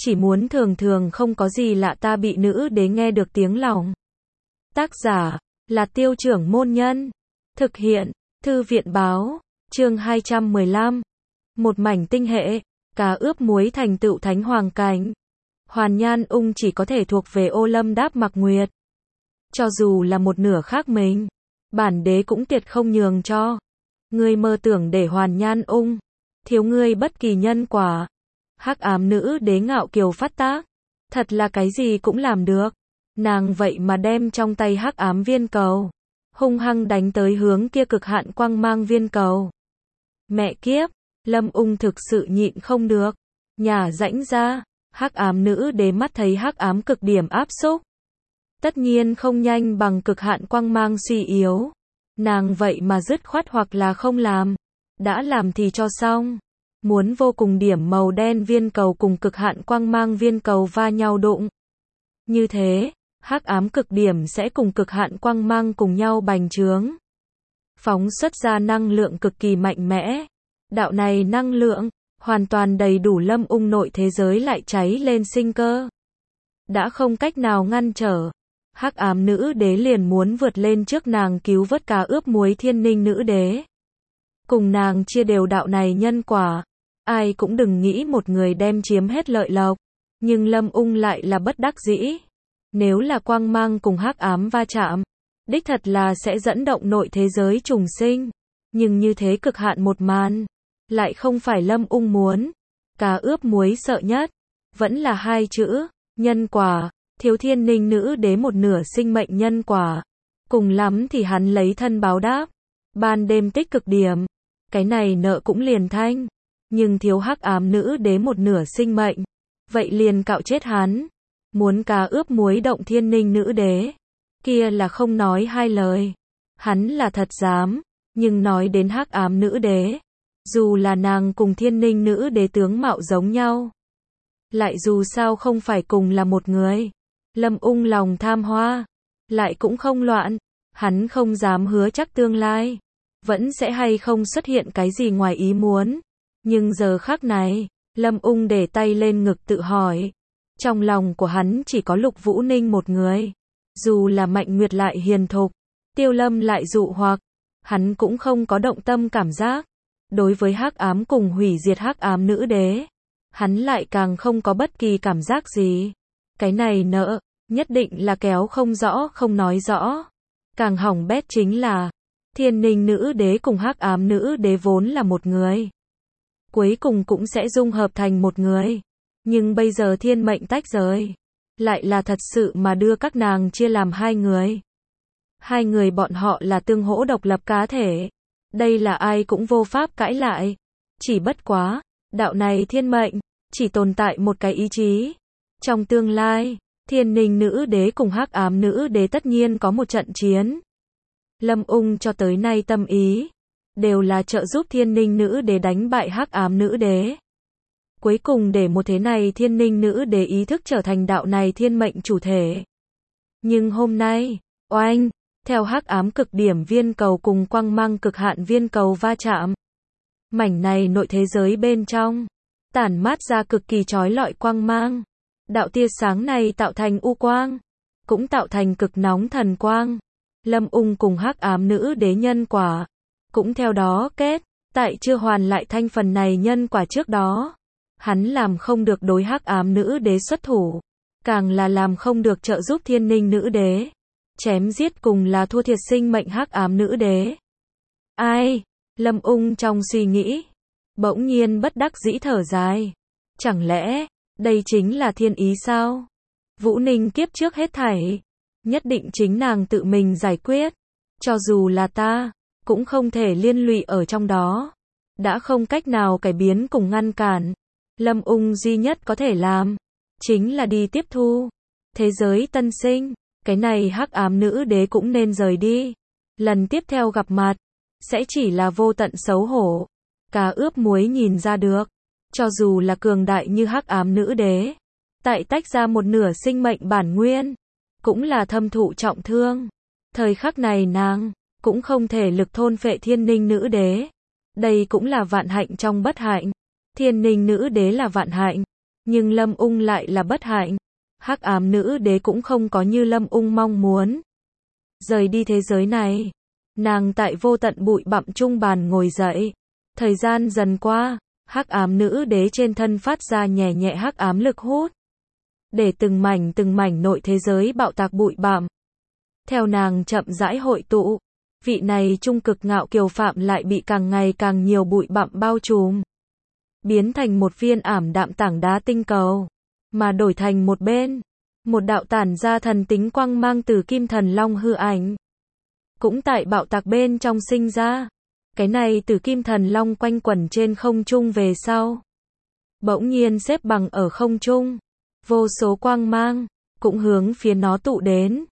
chỉ muốn thường thường không có gì lạ ta bị nữ đế nghe được tiếng lòng. Tác giả là Tiêu Trưởng Môn Nhân. Thực hiện Thư viện Báo. Chương 215. Một mảnh tinh hệ, cá ướp muối thành tựu thánh hoàng cảnh. Hoàn Nhan Ung chỉ có thể thuộc về Ô Lâm Đáp Mặc Nguyệt. Cho dù là một nửa khác mình, bản đế cũng tuyệt không nhường cho. Ngươi mơ tưởng để Hoàn Nhan Ung thiếu ngươi bất kỳ nhân quả. Hắc ám nữ đế ngạo kiều phát tác, thật là cái gì cũng làm được. Nàng vậy mà đem trong tay hắc ám viên cầu hung hăng đánh tới hướng kia cực hạn quang mang viên cầu. Mẹ kiếp, Lâm Ung thực sự nhịn không được, nhả rãnh ra. Hắc ám nữ đế mắt thấy hắc ám cực điểm áp xúc, tất nhiên không nhanh bằng cực hạn quang mang suy yếu. Nàng vậy mà dứt khoát hoặc là không làm, đã làm thì cho xong. Muốn vô cùng điểm màu đen viên cầu cùng cực hạn quang mang viên cầu va nhau đụng. Như thế, hắc ám cực điểm sẽ cùng cực hạn quang mang cùng nhau bành trướng, phóng xuất ra năng lượng cực kỳ mạnh mẽ. Đạo này năng lượng hoàn toàn đầy đủ Lâm Ung nội thế giới lại cháy lên sinh cơ. Đã không cách nào ngăn trở, hắc ám nữ đế liền muốn vượt lên trước nàng cứu vớt cá ướp muối thiên ninh nữ đế. Cùng nàng chia đều đạo này nhân quả. Ai cũng đừng nghĩ một người đem chiếm hết lợi lộc. Nhưng Lâm Ung lại là bất đắc dĩ. Nếu là quang mang cùng hắc ám va chạm, đích thật là sẽ dẫn động nội thế giới trùng sinh. Nhưng như thế cực hạn một màn, lại không phải Lâm Ung muốn. Cá ướp muối sợ nhất vẫn là hai chữ, nhân quả. Thiếu thiên ninh nữ đế một nửa sinh mệnh nhân quả. Cùng lắm thì hắn lấy thân báo đáp. Ban đêm tích cực điểm, cái này nợ cũng liền thanh. Nhưng thiếu hắc ám nữ đế một nửa sinh mệnh, vậy liền cạo chết hắn. Muốn cá ướp muối động thiên ninh nữ đế, kia là không nói hai lời. Hắn là thật dám, nhưng nói đến hắc ám nữ đế, dù là nàng cùng thiên ninh nữ đế tướng mạo giống nhau, lại dù sao không phải cùng là một người. Lâm Ung lòng tham hoa, lại cũng không loạn. Hắn không dám hứa chắc tương lai vẫn sẽ hay không xuất hiện cái gì ngoài ý muốn. Nhưng giờ khắc này, Lâm Ung để tay lên ngực tự hỏi. Trong lòng của hắn chỉ có Lục Vũ Ninh một người. Dù là Mạnh Nguyệt lại hiền thục, Tiêu Lâm lại dụ hoặc, hắn cũng không có động tâm cảm giác. Đối với hắc ám cùng hủy diệt hắc ám nữ đế, hắn lại càng không có bất kỳ cảm giác gì. Cái này nợ, nhất định là kéo không rõ không nói rõ. Càng hỏng bét chính là, thiên ninh nữ đế cùng hắc ám nữ đế vốn là một người, cuối cùng cũng sẽ dung hợp thành một người. Nhưng bây giờ thiên mệnh tách rời, lại là thật sự mà đưa các nàng chia làm hai người. Hai người bọn họ là tương hỗ độc lập cá thể. Đây là ai cũng vô pháp cãi lại. Chỉ bất quá, đạo này thiên mệnh, chỉ tồn tại một cái ý chí. Trong tương lai, thiên ninh nữ đế cùng hắc ám nữ đế tất nhiên có một trận chiến. Lâm Ung cho tới nay tâm ý đều là trợ giúp thiên ninh nữ đế đánh bại hắc ám nữ đế. Cuối cùng để một thế này thiên ninh nữ đế ý thức trở thành đạo này thiên mệnh chủ thể. Nhưng hôm nay, oanh, theo hắc ám cực điểm viên cầu cùng quang mang cực hạn viên cầu va chạm, mảnh này nội thế giới bên trong tản mát ra cực kỳ chói lọi quang mang. Đạo tia sáng này tạo thành u quang, cũng tạo thành cực nóng thần quang. Lâm Ung cùng hắc ám nữ đế nhân quả cũng theo đó kết. Tại chưa hoàn lại thanh phần này nhân quả trước đó, hắn làm không được đối hắc ám nữ đế xuất thủ, càng là làm không được trợ giúp thiên ninh nữ đế. Chém giết cùng là thua thiệt sinh mệnh hắc ám nữ đế. Ai? Lâm Ung trong suy nghĩ, bỗng nhiên bất đắc dĩ thở dài. Chẳng lẽ, đây chính là thiên ý sao? Vũ Ninh kiếp trước hết thảy, nhất định chính nàng tự mình giải quyết. Cho dù là ta, cũng không thể liên lụy ở trong đó. Đã không cách nào cải biến cùng ngăn cản. Lâm Ung duy nhất có thể làm, chính là đi tiếp thu thế giới tân sinh. Cái này hắc ám nữ đế cũng nên rời đi. Lần tiếp theo gặp mặt, sẽ chỉ là vô tận xấu hổ. Cá ướp muối nhìn ra được, cho dù là cường đại như hắc ám nữ đế, tại tách ra một nửa sinh mệnh bản nguyên, cũng là thâm thụ trọng thương. Thời khắc này nàng cũng không thể lực thôn phệ thiên ninh nữ đế. Đây cũng là vạn hạnh trong bất hạnh. Thiên ninh nữ đế là vạn hạnh, Nhưng Lâm Ung lại là bất hạnh. Hắc ám nữ đế cũng không có như Lâm Ung mong muốn rời đi thế giới này. Nàng tại vô tận bụi bặm trung bàn ngồi dậy. Thời gian dần qua, hắc ám nữ đế trên thân phát ra nhẹ nhẹ hắc ám lực hút, để từng mảnh nội thế giới bạo tạc bụi bặm. Theo nàng chậm rãi hội tụ, vị này trung cực ngạo kiều phạm lại bị càng ngày càng nhiều bụi bặm bao trùm, biến thành một viên ảm đạm tảng đá tinh cầu, mà đổi thành một bên, một đạo tản ra thần tính quang mang từ kim thần long hư ảnh, cũng tại bạo tạc bên trong sinh ra. Cái này từ kim thần long quanh quẩn trên không trung về sau, bỗng nhiên xếp bằng ở không trung, vô số quang mang cũng hướng phía nó tụ đến.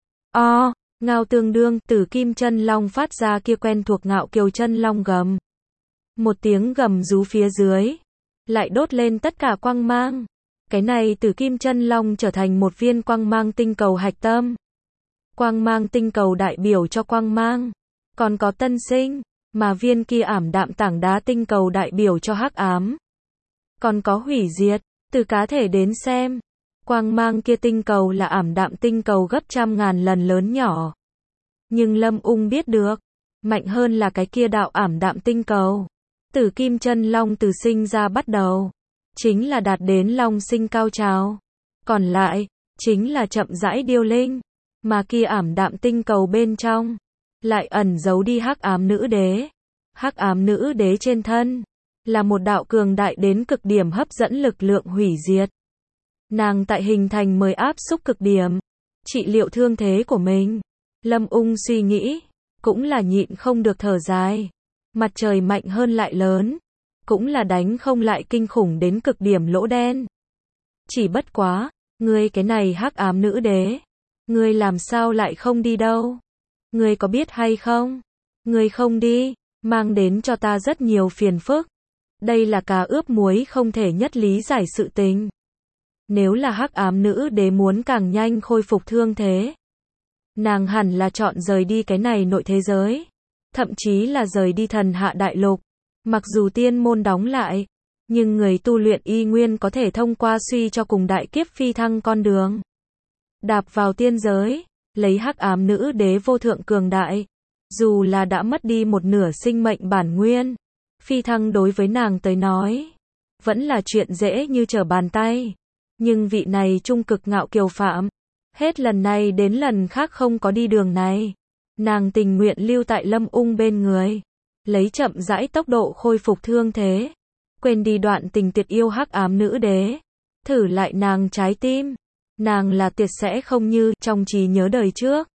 Ngao tương đương, từ kim chân long phát ra kia quen thuộc ngạo kiều chân long gầm. Một tiếng gầm rú phía dưới, lại đốt lên tất cả quang mang. Cái này từ kim chân long trở thành một viên quang mang tinh cầu hạch tâm. Quang mang tinh cầu đại biểu cho quang mang, còn có tân sinh, mà viên kia ảm đạm tảng đá tinh cầu đại biểu cho hắc ám, còn có hủy diệt. Từ cá thể đến xem, quang mang kia tinh cầu là ảm đạm tinh cầu gấp trăm ngàn lần lớn nhỏ. Nhưng Lâm Ung biết được, mạnh hơn là cái kia đạo ảm đạm tinh cầu. Tử kim chân long từ sinh ra bắt đầu, chính là đạt đến long sinh cao trào. Còn lại, chính là chậm rãi điêu linh. Mà kia ảm đạm tinh cầu bên trong, lại ẩn giấu đi hắc ám nữ đế. Hắc ám nữ đế trên thân, là một đạo cường đại đến cực điểm hấp dẫn lực lượng hủy diệt. Nàng tại hình thành mới áp xúc cực điểm, trị liệu thương thế của mình. Lâm Ung suy nghĩ, cũng là nhịn không được thở dài. Mặt trời mạnh hơn lại lớn, cũng là đánh không lại kinh khủng đến cực điểm lỗ đen. Chỉ bất quá, ngươi cái này hắc ám nữ đế, ngươi làm sao lại không đi đâu? Ngươi có biết hay không? Ngươi không đi, mang đến cho ta rất nhiều phiền phức. Đây là cá ướp muối không thể nhất lý giải sự tình. Nếu là hắc ám nữ đế muốn càng nhanh khôi phục thương thế, nàng hẳn là chọn rời đi cái này nội thế giới, thậm chí là rời đi thần hạ đại lục. Mặc dù tiên môn đóng lại, nhưng người tu luyện y nguyên có thể thông qua suy cho cùng đại kiếp phi thăng con đường, đạp vào tiên giới, lấy hắc ám nữ đế vô thượng cường đại. Dù là đã mất đi một nửa sinh mệnh bản nguyên, phi thăng đối với nàng tới nói, vẫn là chuyện dễ như trở bàn tay. Nhưng vị này trung cực ngạo kiều phạm, hết lần này đến lần khác không có đi đường này. Nàng tình nguyện lưu tại Lâm Ung bên người, lấy chậm rãi tốc độ khôi phục thương thế, quên đi đoạn tình tuyệt yêu hắc ám nữ đế, thử lại nàng trái tim. Nàng là tuyệt sẽ không như trong trí nhớ đời trước,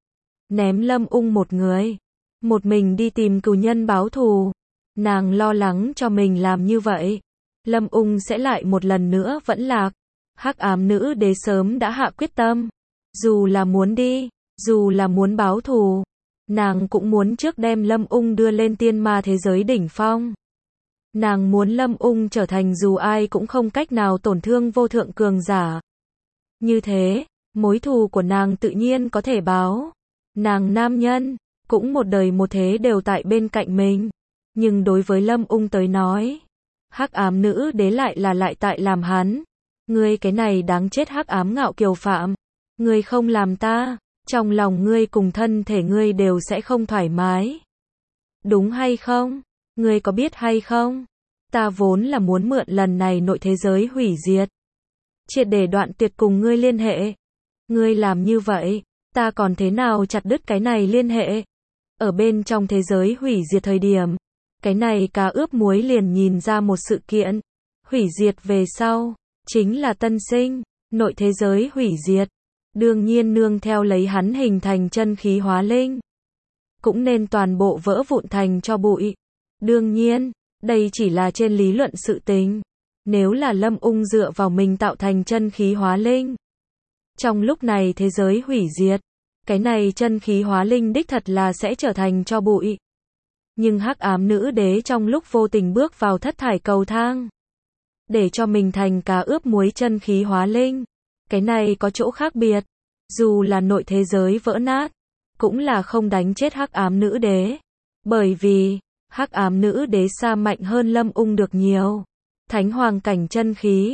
ném Lâm Ung một người, một mình đi tìm cừu nhân báo thù. Nàng lo lắng cho mình làm như vậy, Lâm Ung sẽ lại một lần nữa vẫn lạc. Hắc ám nữ đế sớm đã hạ quyết tâm, dù là muốn đi, dù là muốn báo thù, nàng cũng muốn trước đem Lâm Ung đưa lên tiên ma thế giới đỉnh phong. Nàng muốn Lâm Ung trở thành dù ai cũng không cách nào tổn thương vô thượng cường giả. Như thế, mối thù của nàng tự nhiên có thể báo. Nàng nam nhân, cũng một đời một thế đều tại bên cạnh mình. Nhưng đối với Lâm Ung tới nói, hắc ám nữ đế lại tại làm hắn. Ngươi cái này đáng chết hắc ám ngạo kiều phạm. Ngươi không làm ta, trong lòng ngươi cùng thân thể ngươi đều sẽ không thoải mái. Đúng hay không? Ngươi có biết hay không? Ta vốn là muốn mượn lần này nội thế giới hủy diệt, triệt để đoạn tuyệt cùng ngươi liên hệ. Ngươi làm như vậy, ta còn thế nào chặt đứt cái này liên hệ? Ở bên trong thế giới hủy diệt thời điểm, cái này cá ướp muối liền nhìn ra một sự kiện. Hủy diệt về sau, chính là tân sinh, nội thế giới hủy diệt. Đương nhiên nương theo lấy hắn hình thành chân khí hóa linh, cũng nên toàn bộ vỡ vụn thành tro bụi. Đương nhiên, đây chỉ là trên lý luận sự tình. Nếu là Lâm Ung dựa vào mình tạo thành chân khí hóa linh, trong lúc này thế giới hủy diệt, cái này chân khí hóa linh đích thật là sẽ trở thành tro bụi. Nhưng hắc ám nữ đế trong lúc vô tình bước vào thất thải cầu thang, để cho mình thành cá ướp muối chân khí hóa linh. Cái này có chỗ khác biệt, dù là nội thế giới vỡ nát, cũng là không đánh chết hắc ám nữ đế. Bởi vì, hắc ám nữ đế xa mạnh hơn Lâm Ung được nhiều. Thánh hoàng cảnh chân khí,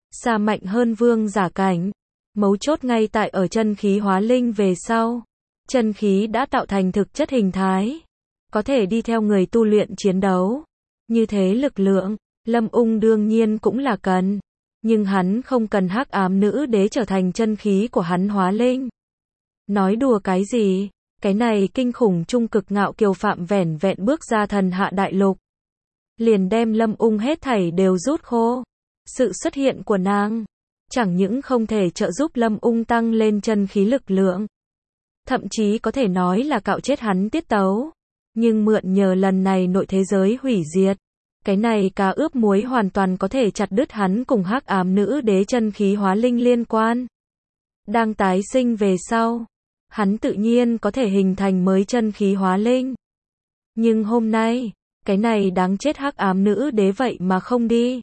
xa mạnh hơn vương giả cảnh. Mấu chốt ngay tại ở chân khí hóa linh về sau. Chân khí đã tạo thành thực chất hình thái, có thể đi theo người tu luyện chiến đấu. Như thế lực lượng, Lâm Ung đương nhiên cũng là cần. Nhưng hắn không cần hắc ám nữ đế trở thành chân khí của hắn hóa linh. Nói đùa cái gì? Cái này kinh khủng trung cực ngạo kiều phạm vẻn vẹn bước ra thần hạ đại lục, liền đem Lâm Ung hết thảy đều rút khô. Sự xuất hiện của nàng, chẳng những không thể trợ giúp Lâm Ung tăng lên chân khí lực lượng, thậm chí có thể nói là cạo chết hắn tiết tấu. Nhưng mượn nhờ lần này nội thế giới hủy diệt, cái này cá ướp muối hoàn toàn có thể chặt đứt hắn cùng hắc ám nữ đế chân khí hóa linh liên quan. Đang tái sinh về sau, hắn tự nhiên có thể hình thành mới chân khí hóa linh. Nhưng hôm nay, cái này đáng chết hắc ám nữ đế vậy mà không đi.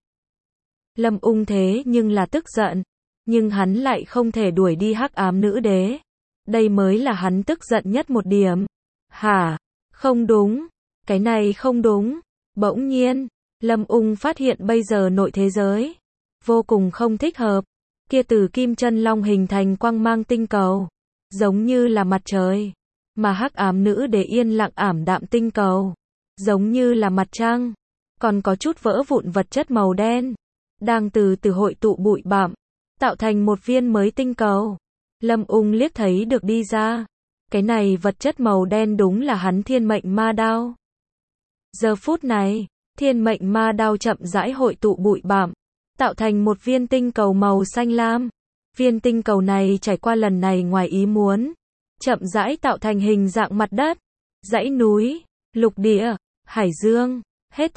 Lâm Ung thế nhưng là tức giận, nhưng hắn lại không thể đuổi đi hắc ám nữ đế. Đây mới là hắn tức giận nhất một điểm. Hả? Không đúng. Cái này không đúng. Bỗng nhiên, Lâm Ung phát hiện bây giờ nội thế giới vô cùng không thích hợp. Kia từ kim chân long hình thành quang mang tinh cầu, giống như là mặt trời, mà hắc ám nữ đế yên lặng ảm đạm tinh cầu, giống như là mặt trăng, còn có chút vỡ vụn vật chất màu đen, đang từ từ hội tụ bụi bặm, tạo thành một viên mới tinh cầu. Lâm Ung liếc thấy được đi ra, cái này vật chất màu đen đúng là hắn thiên mệnh ma đao. Giờ phút này, thiên mệnh ma đao chậm rãi hội tụ bụi bặm, tạo thành một viên tinh cầu màu xanh lam. Viên tinh cầu này trải qua lần này ngoài ý muốn, chậm rãi tạo thành hình dạng mặt đất, dãy núi, lục địa, hải dương, hết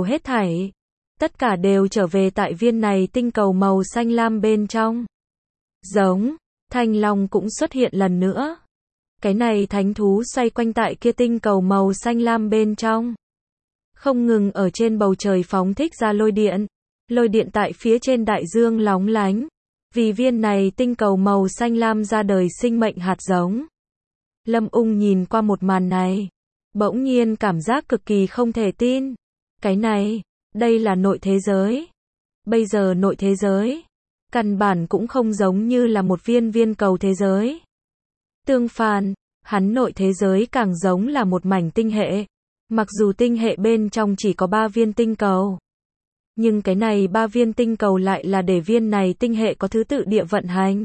thảy. Tất cả đều trở về tại viên này tinh cầu màu xanh lam bên trong. Giống, thanh long cũng xuất hiện lần nữa. Cái này thánh thú xoay quanh tại kia tinh cầu màu xanh lam bên trong, không ngừng ở trên bầu trời phóng thích ra lôi điện. Lôi điện tại phía trên đại dương lóng lánh, vì viên này tinh cầu màu xanh lam ra đời sinh mệnh hạt giống. Lâm Ung nhìn qua một màn này, bỗng nhiên cảm giác cực kỳ không thể tin. Cái này, đây là nội thế giới. Bây giờ nội thế giới, căn bản cũng không giống như là một viên cầu thế giới. Tương phản, hắn nội thế giới càng giống là một mảnh tinh hệ. Mặc dù tinh hệ bên trong chỉ có 3 viên tinh cầu, nhưng cái này 3 viên tinh cầu lại là để viên này tinh hệ có thứ tự địa vận hành.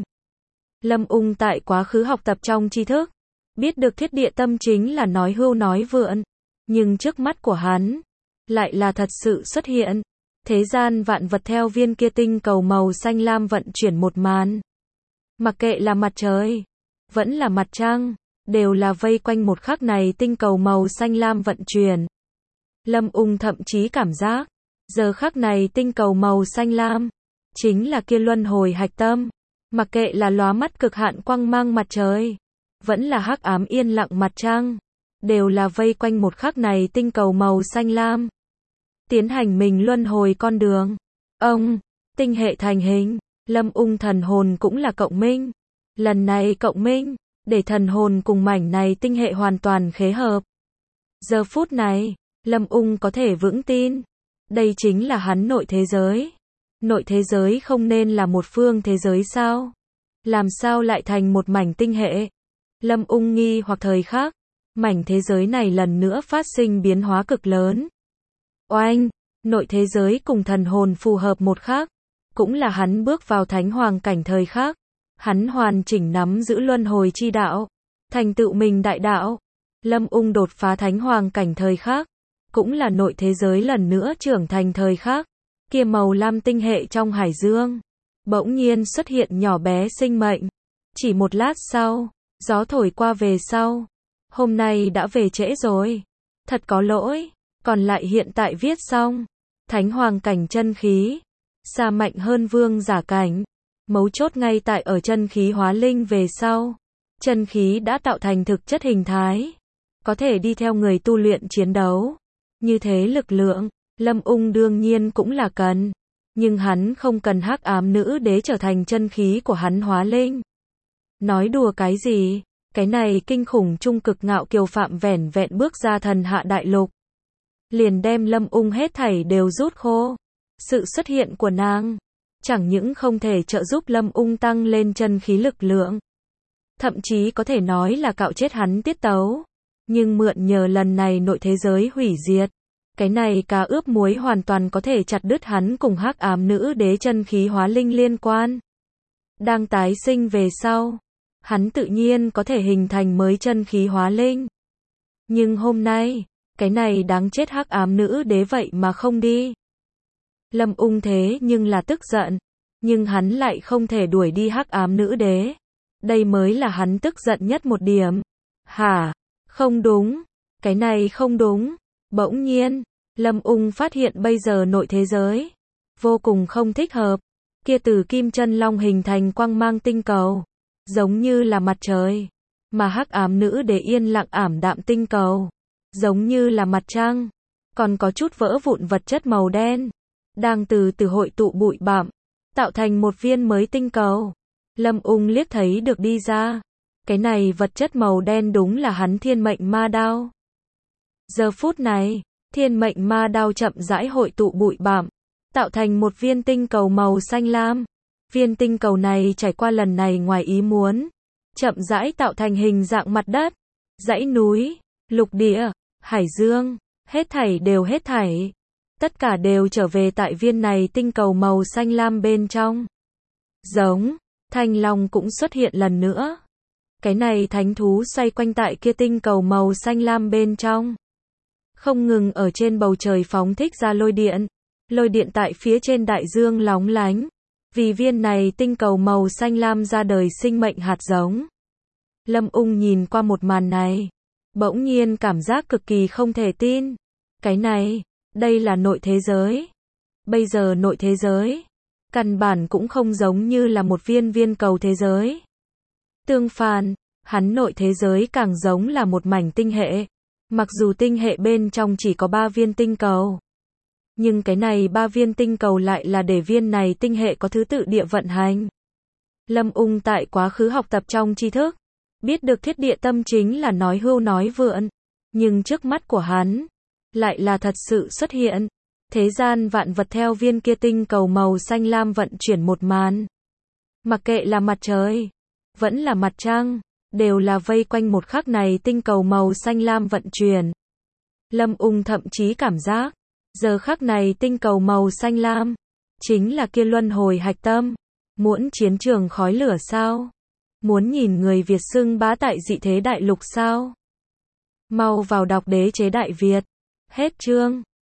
Lâm Ung tại quá khứ học tập trong tri thức, biết được thiết địa tâm chính là nói hưu nói vượn, nhưng trước mắt của hắn lại là thật sự xuất hiện. Thế gian vạn vật theo viên kia tinh cầu màu xanh lam vận chuyển một màn. Mặc kệ là mặt trời, vẫn là mặt trăng, đều là vây quanh một khắc này tinh cầu màu xanh lam vận chuyển. Lâm Ung thậm chí cảm giác, giờ khắc này tinh cầu màu xanh lam chính là kia luân hồi hạch tâm. Mặc kệ là lóa mắt cực hạn quang mang mặt trời, vẫn là hắc ám yên lặng mặt trăng, đều là vây quanh một khắc này tinh cầu màu xanh lam, tiến hành mình luân hồi con đường. Ông, tinh hệ thành hình, Lâm Ung thần hồn cũng là cộng minh. Lần này cộng minh, để thần hồn cùng mảnh này tinh hệ hoàn toàn khế hợp. Giờ phút này, Lâm Ung có thể vững tin, đây chính là hắn nội thế giới. Nội thế giới không nên là một phương thế giới sao? Làm sao lại thành một mảnh tinh hệ? Lâm Ung nghi hoặc thời khắc, mảnh thế giới này lần nữa phát sinh biến hóa cực lớn. Oanh, nội thế giới cùng thần hồn phù hợp một khắc, cũng là hắn bước vào thánh hoàng cảnh thời khắc. Hắn hoàn chỉnh nắm giữ luân hồi chi đạo, thành tựu mình đại đạo. Lâm Ung đột phá thánh hoàng cảnh thời khắc, cũng là nội thế giới lần nữa trưởng thành thời khắc. Kia màu lam tinh hệ trong hải dương, bỗng nhiên xuất hiện nhỏ bé sinh mệnh. Chỉ một lát sau, gió thổi qua về sau. Hôm nay đã về trễ rồi. Thật có lỗi, còn lại hiện tại viết xong. Thánh hoàng cảnh chân khí, xa mạnh hơn vương giả cảnh. Mấu chốt ngay tại ở chân khí hóa linh về sau. Chân khí đã tạo thành thực chất hình thái, có thể đi theo người tu luyện chiến đấu. Như thế lực lượng, Lâm Ung đương nhiên cũng là cần. Nhưng hắn không cần hắc ám nữ đế trở thành chân khí của hắn hóa linh. Nói đùa cái gì? Cái này kinh khủng trung cực ngạo kiều phạm vẻn vẹn bước ra thần hạ đại lục, liền đem Lâm Ung hết thảy đều rút khô. Sự xuất hiện của nàng, chẳng những không thể trợ giúp Lâm Ung tăng lên chân khí lực lượng, thậm chí có thể nói là cạo chết hắn tiết tấu, nhưng mượn nhờ lần này nội thế giới hủy diệt, cái này cá ướp muối hoàn toàn có thể chặt đứt hắn cùng hắc ám nữ đế chân khí hóa linh liên quan. Đang tái sinh về sau, hắn tự nhiên có thể hình thành mới chân khí hóa linh. Nhưng hôm nay, cái này đáng chết hắc ám nữ đế vậy mà không đi. Lâm Ung thế nhưng là tức giận, nhưng hắn lại không thể đuổi đi hắc ám nữ đế. Đây mới là hắn tức giận nhất một điểm. Hả? Không đúng. Cái này không đúng. Bỗng nhiên, Lâm Ung phát hiện bây giờ nội thế giới vô cùng không thích hợp. Kia từ kim chân long hình thành quang mang tinh cầu, giống như là mặt trời, mà hắc ám nữ đế yên lặng ảm đạm tinh cầu, giống như là mặt trăng, còn có chút vỡ vụn vật chất màu đen, đang từ từ hội tụ bụi bặm, tạo thành một viên mới tinh cầu. Lâm Ung liếc thấy được đi ra, cái này vật chất màu đen đúng là hắn thiên mệnh ma đao. Giờ phút này, thiên mệnh ma đao chậm rãi hội tụ bụi bặm, tạo thành một viên tinh cầu màu xanh lam. Viên tinh cầu này trải qua lần này ngoài ý muốn, chậm rãi tạo thành hình dạng mặt đất, dãy núi, lục địa, hải dương, hết thảy. Tất cả đều trở về tại viên này tinh cầu màu xanh lam bên trong. Giống, thanh long cũng xuất hiện lần nữa. Cái này thánh thú xoay quanh tại kia tinh cầu màu xanh lam bên trong, không ngừng ở trên bầu trời phóng thích ra lôi điện. Lôi điện tại phía trên đại dương lóng lánh, vì viên này tinh cầu màu xanh lam ra đời sinh mệnh hạt giống. Lâm Ung nhìn qua một màn này, bỗng nhiên cảm giác cực kỳ không thể tin. Cái này, đây là nội thế giới. Bây giờ nội thế giới, căn bản cũng không giống như là một viên cầu thế giới. Tương phản, hắn nội thế giới càng giống là một mảnh tinh hệ. Mặc dù tinh hệ bên trong chỉ có 3 viên tinh cầu, nhưng cái này 3 viên tinh cầu lại là để viên này tinh hệ có thứ tự địa vận hành. Lâm Ung tại quá khứ học tập trong tri thức, biết được thiết địa tâm chính là nói hưu nói vượn, nhưng trước mắt của hắn, lại là thật sự xuất hiện. Thế gian vạn vật theo viên kia tinh cầu màu xanh lam vận chuyển một màn. Mặc kệ là mặt trời, vẫn là mặt trăng, đều là vây quanh một khắc này tinh cầu màu xanh lam vận chuyển. Lâm Ung thậm chí cảm giác, giờ khắc này tinh cầu màu xanh lam, chính là kia luân hồi hạch tâm. Muốn chiến trường khói lửa sao? Muốn nhìn người Việt xưng bá tại dị thế đại lục sao? Mau vào đọc Đế chế Đại Việt. Hết chương.